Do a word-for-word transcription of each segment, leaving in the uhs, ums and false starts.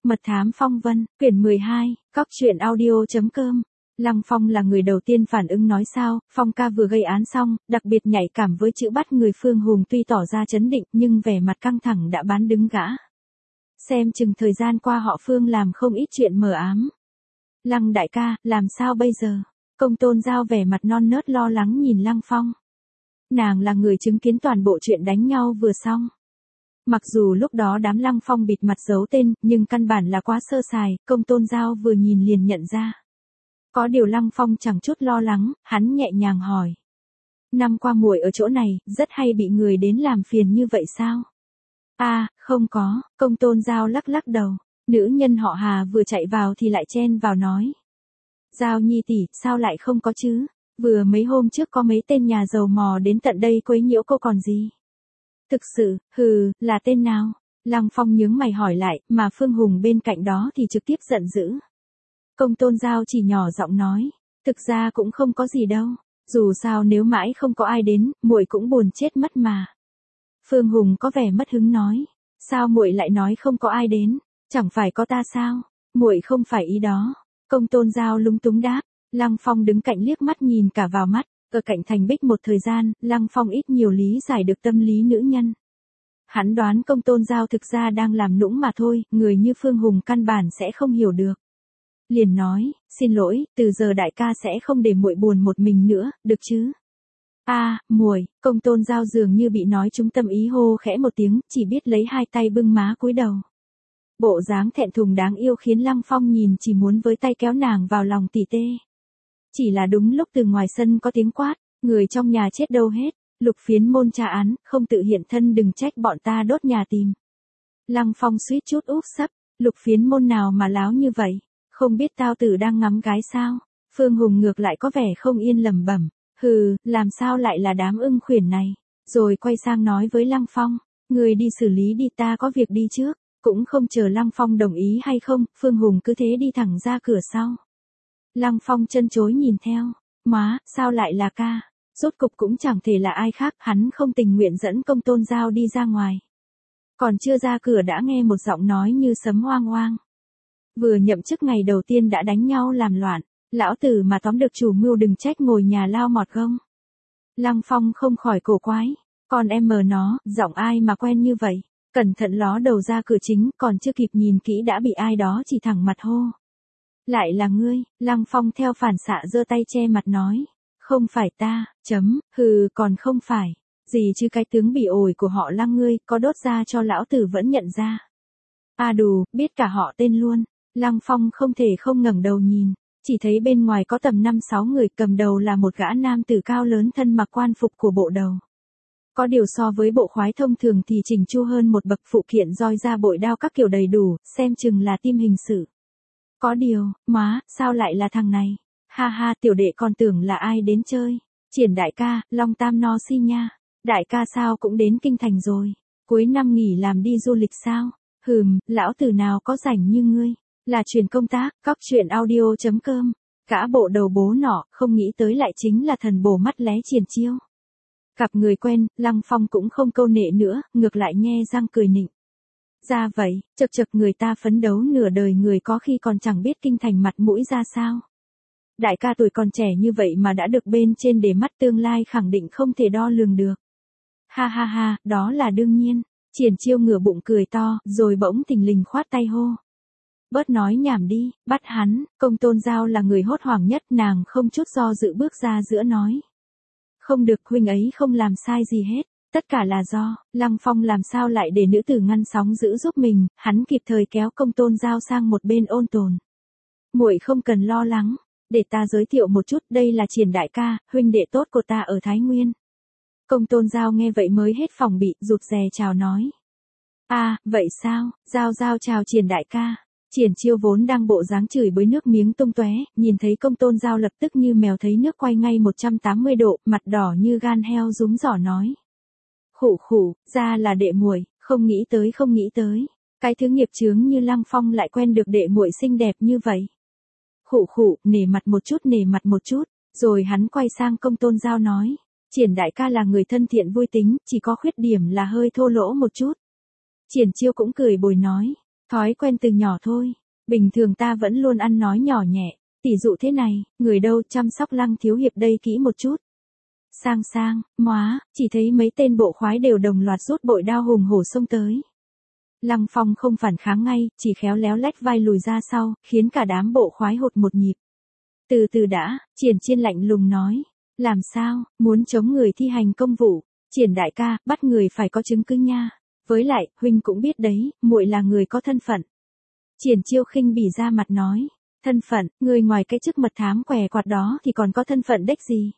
Mật thám phong vân, quyển mười hai, cóc truyện audio.com. Lăng Phong là người đầu tiên phản ứng nói sao, Phong ca vừa gây án xong, đặc biệt nhạy cảm với chữ bắt người Phương Hùng tuy tỏ ra chấn định nhưng vẻ mặt căng thẳng đã bán đứng gã. Xem chừng thời gian qua họ Phương làm không ít chuyện mờ ám. Lăng đại ca, làm sao bây giờ? Công Tôn Giao vẻ mặt non nớt lo lắng nhìn Lăng Phong. Nàng là người chứng kiến toàn bộ chuyện đánh nhau vừa xong. Mặc dù lúc đó đám Lăng Phong bịt mặt giấu tên, nhưng căn bản là quá sơ sài, Công Tôn Giao vừa nhìn liền nhận ra. Có điều Lăng Phong chẳng chút lo lắng, hắn nhẹ nhàng hỏi. Năm qua muội ở chỗ này, rất hay bị người đến làm phiền như vậy sao? À, không có, Công Tôn Giao lắc lắc đầu. Nữ nhân họ Hà vừa chạy vào thì lại chen vào nói. Giao nhi tỷ, sao lại không có chứ? Vừa mấy hôm trước có mấy tên nhà giàu mò đến tận đây quấy nhiễu cô còn gì? Thực sự, hừ, là tên nào? Lăng Phong nhướng mày hỏi lại, mà Phương Hùng bên cạnh đó thì trực tiếp giận dữ. Công Tôn Giao chỉ nhỏ giọng nói, thực ra cũng không có gì đâu, dù sao nếu mãi không có ai đến, muội cũng buồn chết mất mà. Phương Hùng có vẻ mất hứng nói, sao muội lại nói không có ai đến, chẳng phải có ta sao? Muội không phải ý đó. Công Tôn Giao lúng túng đáp. Lăng Phong đứng cạnh liếc mắt nhìn cả vào mắt, ở cạnh Thành Bích một thời gian, Lăng Phong ít nhiều lý giải được tâm lý nữ nhân. Hắn đoán Công Tôn Giao thực ra đang làm nũng mà thôi, người như Phương Hùng căn bản sẽ không hiểu được. Liền nói, xin lỗi, từ giờ đại ca sẽ không để muội buồn một mình nữa, được chứ? A, à, muội, Công Tôn Giao dường như bị nói trúng tâm ý hô khẽ một tiếng, chỉ biết lấy hai tay bưng má cúi đầu. Bộ dáng thẹn thùng đáng yêu khiến Lăng Phong nhìn chỉ muốn với tay kéo nàng vào lòng tỉ tê. Chỉ là đúng lúc từ ngoài sân có tiếng quát, người trong nhà chết đâu hết, Lục Phiến Môn tra án, không tự hiện thân đừng trách bọn ta đốt nhà tìm. Lăng Phong suýt chút úp sấp, Lục Phiến Môn nào mà láo như vậy, không biết tao tử đang ngắm gái sao? Phương Hùng ngược lại có vẻ không yên lẩm bẩm, hừ, làm sao lại là đám ưng khuyển này, rồi quay sang nói với Lăng Phong, người đi xử lý đi, ta có việc đi trước. Cũng không chờ Lăng Phong đồng ý hay không, Phương Hùng cứ thế đi thẳng ra cửa sau. Lăng Phong chân chối nhìn theo, má, sao lại là ca? Rốt cục cũng chẳng thể là ai khác, hắn không tình nguyện dẫn Công Tôn Giao đi ra ngoài. Còn chưa ra cửa đã nghe một giọng nói như sấm oang oang. Vừa nhậm chức ngày đầu tiên đã đánh nhau làm loạn, lão tử mà tóm được chủ mưu đừng trách ngồi nhà lao mọt gông. Lăng Phong không khỏi cổ quái, còn em mờ nó, giọng ai mà quen như vậy? Cẩn thận ló đầu ra cửa chính, còn chưa kịp nhìn kỹ đã bị ai đó chỉ thẳng mặt hô. Lại là ngươi, Lăng Phong theo phản xạ giơ tay che mặt nói. Không phải ta, chấm, hừ, còn không phải. Gì chứ cái tướng bị ổi của họ Lăng ngươi, có đốt ra cho lão tử vẫn nhận ra. À đù, biết cả họ tên luôn. Lăng Phong không thể không ngẩng đầu nhìn, chỉ thấy bên ngoài có tầm năm sáu người, cầm đầu là một gã nam tử cao lớn thân mặc quan phục của bộ đầu. Có điều so với bộ khoái thông thường thì chỉnh chu hơn một bậc, phụ kiện roi da bội đao các kiểu đầy đủ, xem chừng là team hình sự. Có điều, má, sao lại là thằng này? Ha ha, tiểu đệ còn tưởng là ai đến chơi. Triển đại ca, Long Tam No Si nha. Đại ca sao cũng đến kinh thành rồi. Cuối năm nghỉ làm đi du lịch sao? Hừm, lão tử nào có rảnh như ngươi. Là truyền công tác, cóc truyện audio.com. Cả bộ đầu bố nọ, không nghĩ tới lại chính là thần bổ mắt lé Triển Chiêu. Gặp người quen, Lăng Phong cũng không câu nệ nữa, ngược lại nhe răng cười nịnh. Ra vậy, chật chật người ta phấn đấu nửa đời người có khi còn chẳng biết kinh thành mặt mũi ra sao. Đại ca tuổi còn trẻ như vậy mà đã được bên trên để mắt, tương lai khẳng định không thể đo lường được. Ha ha ha, đó là đương nhiên. Triển Chiêu ngửa bụng cười to, rồi bỗng thình lình khoát tay hô. Bớt nói nhảm đi, bắt hắn. Công Tôn Giao là người hốt hoảng nhất, nàng không chút do dự bước ra giữa nói. Không được, huynh ấy không làm sai gì hết, tất cả là do, Lăng Phong làm sao lại để nữ tử ngăn sóng giữ giúp mình, hắn kịp thời kéo Công Tôn Giao sang một bên ôn tồn. Muội không cần lo lắng, để ta giới thiệu một chút, đây là Triển đại ca, huynh đệ tốt của ta ở Thái Nguyên. Công Tôn Giao nghe vậy mới hết phòng bị, rụt rè chào nói. À, vậy sao, Giao Giao chào Triển đại ca. Triển Chiêu vốn đang bộ dáng chửi bới nước miếng tung tóe, nhìn thấy Công Tôn Giao lập tức như mèo thấy nước quay ngay một trăm tám mươi độ, mặt đỏ như gan heo rúm giỏ nói. Khụ khụ, ra là đệ muội, không nghĩ tới không nghĩ tới, cái thứ nghiệp chướng như Lăng Phong lại quen được đệ muội xinh đẹp như vậy. Khụ khụ, nể mặt một chút nể mặt một chút, rồi hắn quay sang Công Tôn Giao nói, Triển đại ca là người thân thiện vui tính, chỉ có khuyết điểm là hơi thô lỗ một chút. Triển Chiêu cũng cười bồi nói. Thói quen từ nhỏ thôi. Bình thường ta vẫn luôn ăn nói nhỏ nhẹ. Tỷ dụ thế này, người đâu chăm sóc Lăng thiếu hiệp đây kỹ một chút. Sang sang, móa, chỉ thấy mấy tên bộ khoái đều đồng loạt rút bội đao hùng hổ xông tới. Lăng Phong không phản kháng ngay, chỉ khéo léo lách vai lùi ra sau, khiến cả đám bộ khoái hụt một nhịp. Từ từ đã, Triển Chiên lạnh lùng nói. Làm sao, muốn chống người thi hành công vụ. Triển đại ca, bắt người phải có chứng cứ nha. Với lại, huynh cũng biết đấy, muội là người có thân phận. Triển Chiêu khinh bỉ ra mặt nói. Thân phận, người ngoài cái chức mật thám què quạt đó thì còn có thân phận đếch gì.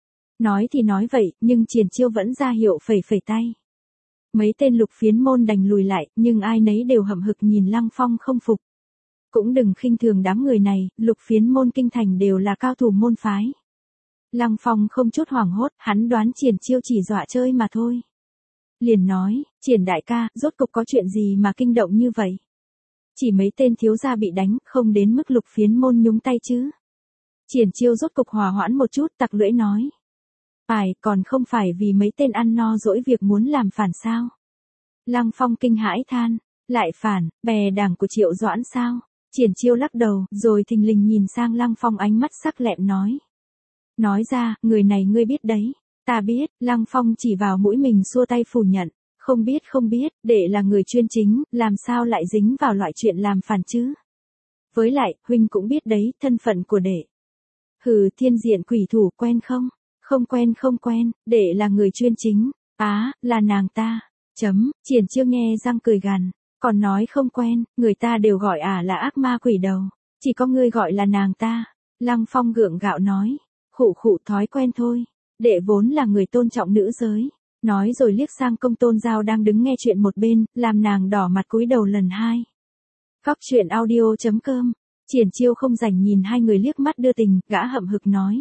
Nói thì nói vậy, nhưng Triển Chiêu vẫn ra hiệu phẩy phẩy tay. Mấy tên lục phiến môn đành lùi lại, nhưng ai nấy đều hậm hực nhìn Lăng Phong không phục. Cũng đừng khinh thường đám người này, lục phiến môn kinh thành đều là cao thủ môn phái. Lăng Phong không chút hoảng hốt, hắn đoán Triển Chiêu chỉ dọa chơi mà thôi. Liền nói, Triển đại ca, rốt cục có chuyện gì mà kinh động như vậy? Chỉ mấy tên thiếu gia bị đánh, không đến mức lục phiến môn nhúng tay chứ. Triển Chiêu rốt cục hòa hoãn một chút, tặc lưỡi nói. Phải, còn không phải vì mấy tên ăn no dỗi việc muốn làm phản sao? Lăng Phong kinh hãi than, lại phản, bè đảng của Triệu Doãn sao? Triển Chiêu lắc đầu, rồi thình lình nhìn sang Lăng Phong ánh mắt sắc lẹm nói. Nói ra, người này ngươi biết đấy. Ta biết, Lăng Phong chỉ vào mũi mình xua tay phủ nhận. Không biết không biết, đệ là người chuyên chính, làm sao lại dính vào loại chuyện làm phản chứ? Với lại, huynh cũng biết đấy, thân phận của đệ. Hừ, thiên diện quỷ thủ quen không? Không quen không quen, đệ là người chuyên chính. Á, là nàng ta. Chấm, Triển Chiêu nghe răng cười gằn. Còn nói không quen, người ta đều gọi ả là ác ma quỷ đầu. Chỉ có ngươi gọi là nàng ta. Lăng Phong gượng gạo nói. Khụ khụ thói quen thôi. Đệ vốn là người tôn trọng nữ giới. Nói rồi liếc sang Công Tôn Giao đang đứng nghe chuyện một bên, làm nàng đỏ mặt cúi đầu lần hai. Góc truyện audio chấm com. Triển Chiêu không rảnh nhìn hai người liếc mắt đưa tình, gã hậm hực nói.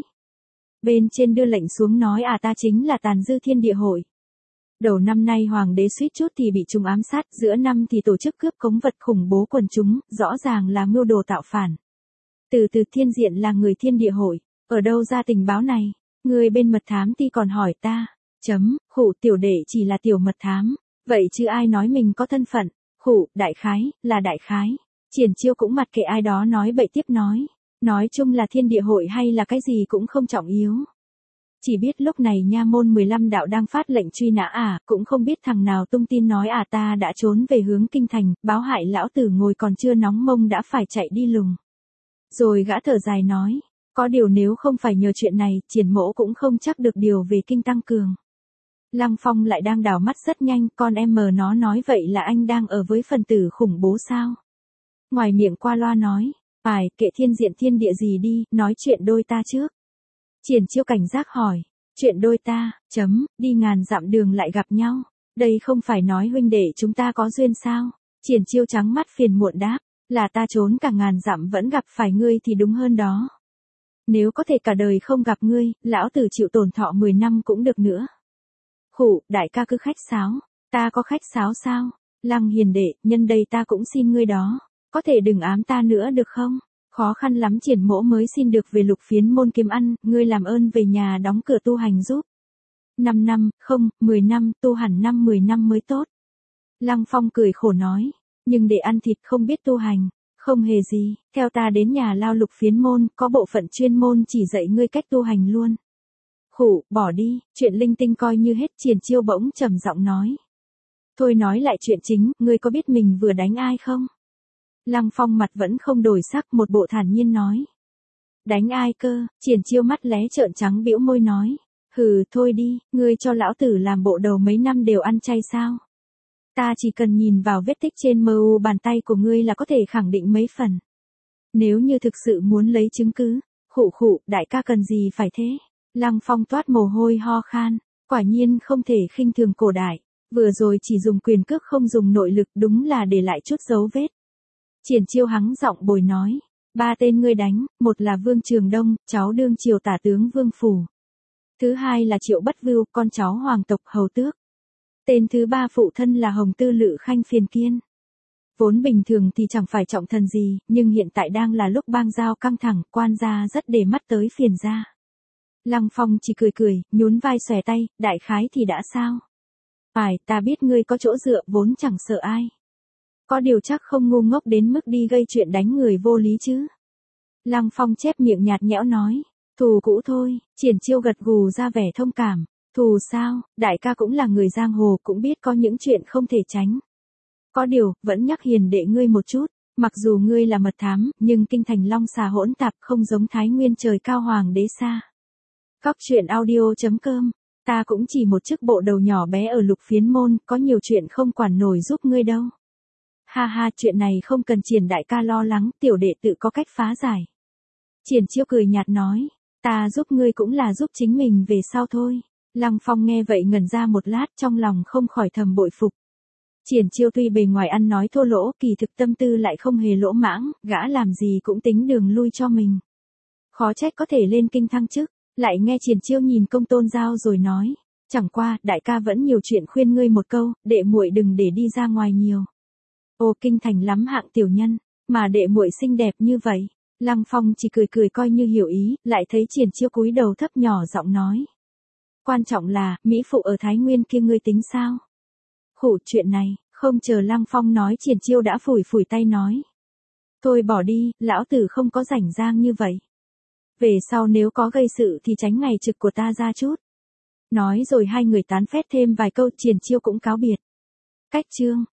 Bên trên đưa lệnh xuống nói à ta chính là tàn dư thiên địa hội. Đầu năm nay hoàng đế suýt chút thì bị chúng ám sát, giữa năm thì tổ chức cướp cống vật khủng bố quần chúng, rõ ràng là mưu đồ tạo phản. Từ từ thiên diện là người thiên địa hội, ở đâu ra tình báo này? Người bên mật thám ti còn hỏi ta. Chấm, khụ tiểu đệ chỉ là tiểu mật thám. Vậy chứ ai nói mình có thân phận? Khụ, đại khái, là đại khái. Triển Chiêu cũng mặc kệ ai đó nói bậy tiếp nói. Nói chung là thiên địa hội hay là cái gì cũng không trọng yếu. Chỉ biết lúc này nha môn mười lăm đạo đang phát lệnh truy nã à, cũng không biết thằng nào tung tin nói à ta đã trốn về hướng kinh thành, báo hại lão tử ngồi còn chưa nóng mông đã phải chạy đi lùng. Rồi gã thở dài nói, có điều nếu không phải nhờ chuyện này, Triển mỗ cũng không chắc được điều về kinh tăng cường. Lăng Phong lại đang đảo mắt rất nhanh, con em mờ nó nói vậy là anh đang ở với phần tử khủng bố sao? Ngoài miệng qua loa nói, phải, kệ thiên diện thiên địa gì đi, nói chuyện đôi ta trước. Triển Chiêu cảnh giác hỏi, chuyện đôi ta, chấm, đi ngàn dặm đường lại gặp nhau. Đây không phải nói huynh đệ chúng ta có duyên sao? Triển Chiêu trắng mắt phiền muộn đáp, là ta trốn cả ngàn dặm vẫn gặp phải ngươi thì đúng hơn đó. Nếu có thể cả đời không gặp ngươi, lão tử chịu tổn thọ mười năm cũng được nữa. Khụ, đại ca cứ khách sáo, ta có khách sáo sao? Lăng hiền đệ, nhân đây ta cũng xin ngươi đó, có thể đừng ám ta nữa được không? Khó khăn lắm Triển mỗ mới xin được về lục phiến môn kiếm ăn, ngươi làm ơn về nhà đóng cửa tu hành giúp. Năm năm, không, mười năm, tu hẳn năm mười năm mới tốt. Lăng Phong cười khổ nói, nhưng để ăn thịt không biết tu hành, không hề gì, theo ta đến nhà lao lục phiến môn, có bộ phận chuyên môn chỉ dạy ngươi cách tu hành luôn. Khụ, bỏ đi, chuyện linh tinh coi như hết. Triển Chiêu bỗng trầm giọng nói. Thôi nói lại chuyện chính, ngươi có biết mình vừa đánh ai không? Lăng Phong mặt vẫn không đổi sắc, một bộ thản nhiên nói. Đánh ai cơ? Triển Chiêu mắt lé trợn trắng bĩu môi nói. Hừ, thôi đi, ngươi cho lão tử làm bộ đầu mấy năm đều ăn chay sao? Ta chỉ cần nhìn vào vết tích trên mờ u bàn tay của ngươi là có thể khẳng định mấy phần. Nếu như thực sự muốn lấy chứng cứ, khụ khụ, đại ca cần gì phải thế? Lăng Phong toát mồ hôi ho khan, quả nhiên không thể khinh thường cổ đại, vừa rồi chỉ dùng quyền cước không dùng nội lực đúng là để lại chút dấu vết. Triển Chiêu hắng giọng bồi nói, ba tên ngươi đánh, một là Vương Trường Đông, cháu đương triều tả tướng Vương Phủ. Thứ hai là Triệu Bất Vưu, con cháu hoàng tộc hầu tước. Tên thứ ba phụ thân là Hồng Tư Lự Khanh Phiền Kiên. Vốn bình thường thì chẳng phải trọng thần gì, nhưng hiện tại đang là lúc bang giao căng thẳng, quan gia rất để mắt tới Phiền gia. Lăng Phong chỉ cười cười, nhún vai xòe tay, đại khái thì đã sao? Phải, ta biết ngươi có chỗ dựa, vốn chẳng sợ ai. Có điều chắc không ngu ngốc đến mức đi gây chuyện đánh người vô lý chứ. Lăng Phong chép miệng nhạt nhẽo nói. Thù cũ thôi, Triển Chiêu gật gù ra vẻ thông cảm. Thù sao, đại ca cũng là người giang hồ cũng biết có những chuyện không thể tránh. Có điều, vẫn nhắc hiền đệ ngươi một chút, mặc dù ngươi là mật thám, nhưng kinh thành long xà hỗn tạp không giống Thái Nguyên trời cao hoàng đế xa. Cóc truyện audio chấm com, ta cũng chỉ một chức bộ đầu nhỏ bé ở lục phiến môn, có nhiều chuyện không quản nổi giúp ngươi đâu. Ha ha, chuyện này không cần Triển đại ca lo lắng, tiểu đệ tự có cách phá giải. Triển Chiêu cười nhạt nói, ta giúp ngươi cũng là giúp chính mình về sau thôi. Lăng Phong nghe vậy ngẩn ra một lát, trong lòng không khỏi thầm bội phục. Triển Chiêu tuy bề ngoài ăn nói thô lỗ, kỳ thực tâm tư lại không hề lỗ mãng, gã làm gì cũng tính đường lui cho mình. Khó trách có thể lên kinh thăng chức. Lại nghe Triển Chiêu nhìn Công Tôn Giao rồi nói, chẳng qua, đại ca vẫn nhiều chuyện khuyên ngươi một câu, đệ muội đừng để đi ra ngoài nhiều. Ô, kinh thành lắm hạng tiểu nhân, mà đệ muội xinh đẹp như vậy. Lăng Phong chỉ cười cười coi như hiểu ý, lại thấy Triển Chiêu cúi đầu thấp nhỏ giọng nói. Quan trọng là, mỹ phụ ở Thái Nguyên kia ngươi tính sao? Khủ, chuyện này, không chờ Lăng Phong nói Triển Chiêu đã phủi phủi tay nói. Thôi bỏ đi, lão tử không có rảnh rang như vậy. Về sau nếu có gây sự thì tránh ngày trực của ta ra chút. Nói rồi hai người tán phét thêm vài câu, Triển Chiêu cũng cáo biệt. Cách chương.